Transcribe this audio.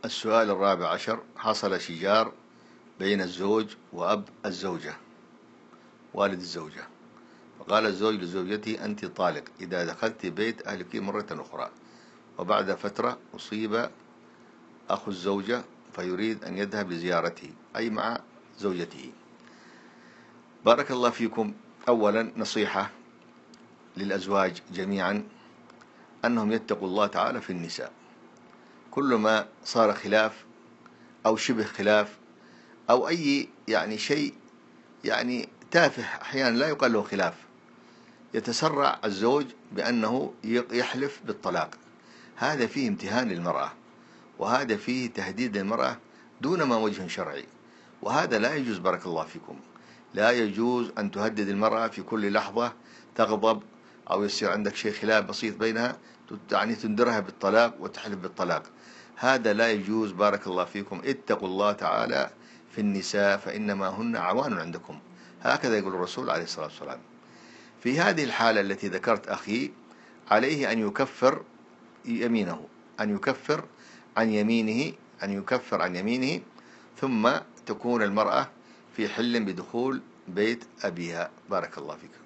السؤال الرابع عشر: حصل شجار بين الزوج وأب الزوجة، والد الزوجة، فقال الزوج لزوجته: أنت طالق إذا دخلت بيت أهلك مرة أخرى. وبعد فترة أصيب أخو الزوجة فيريد أن يذهب لزيارته، أي مع زوجته. بارك الله فيكم. أولا نصيحة للأزواج جميعا أنهم يتقوا الله تعالى في النساء. كل ما صار خلاف أو شبه خلاف أو أي شيء تافه، أحيانا لا يقال له خلاف، يتسرع الزوج بأنه يحلف بالطلاق. هذا فيه امتهان للمرأة، وهذا فيه تهديد للمرأة دون ما وجه شرعي، وهذا لا يجوز. بارك الله فيكم. لا يجوز أن تهدد المرأة في كل لحظة تغضب أو يصير عندك شيء خلاف بسيط بينها تندرها بالطلاق وتحلف بالطلاق. هذا لا يجوز. بارك الله فيكم. اتقوا الله تعالى في النساء فإنما هن عوان عندكم، هكذا يقول الرسول عليه الصلاة والسلام. في هذه الحالة التي ذكرت أخي، عليه أن يكفر يمينه، أن يكفر عن يمينه، ثم تكون المرأة في حل بدخول بيت أبيها. بارك الله فيك.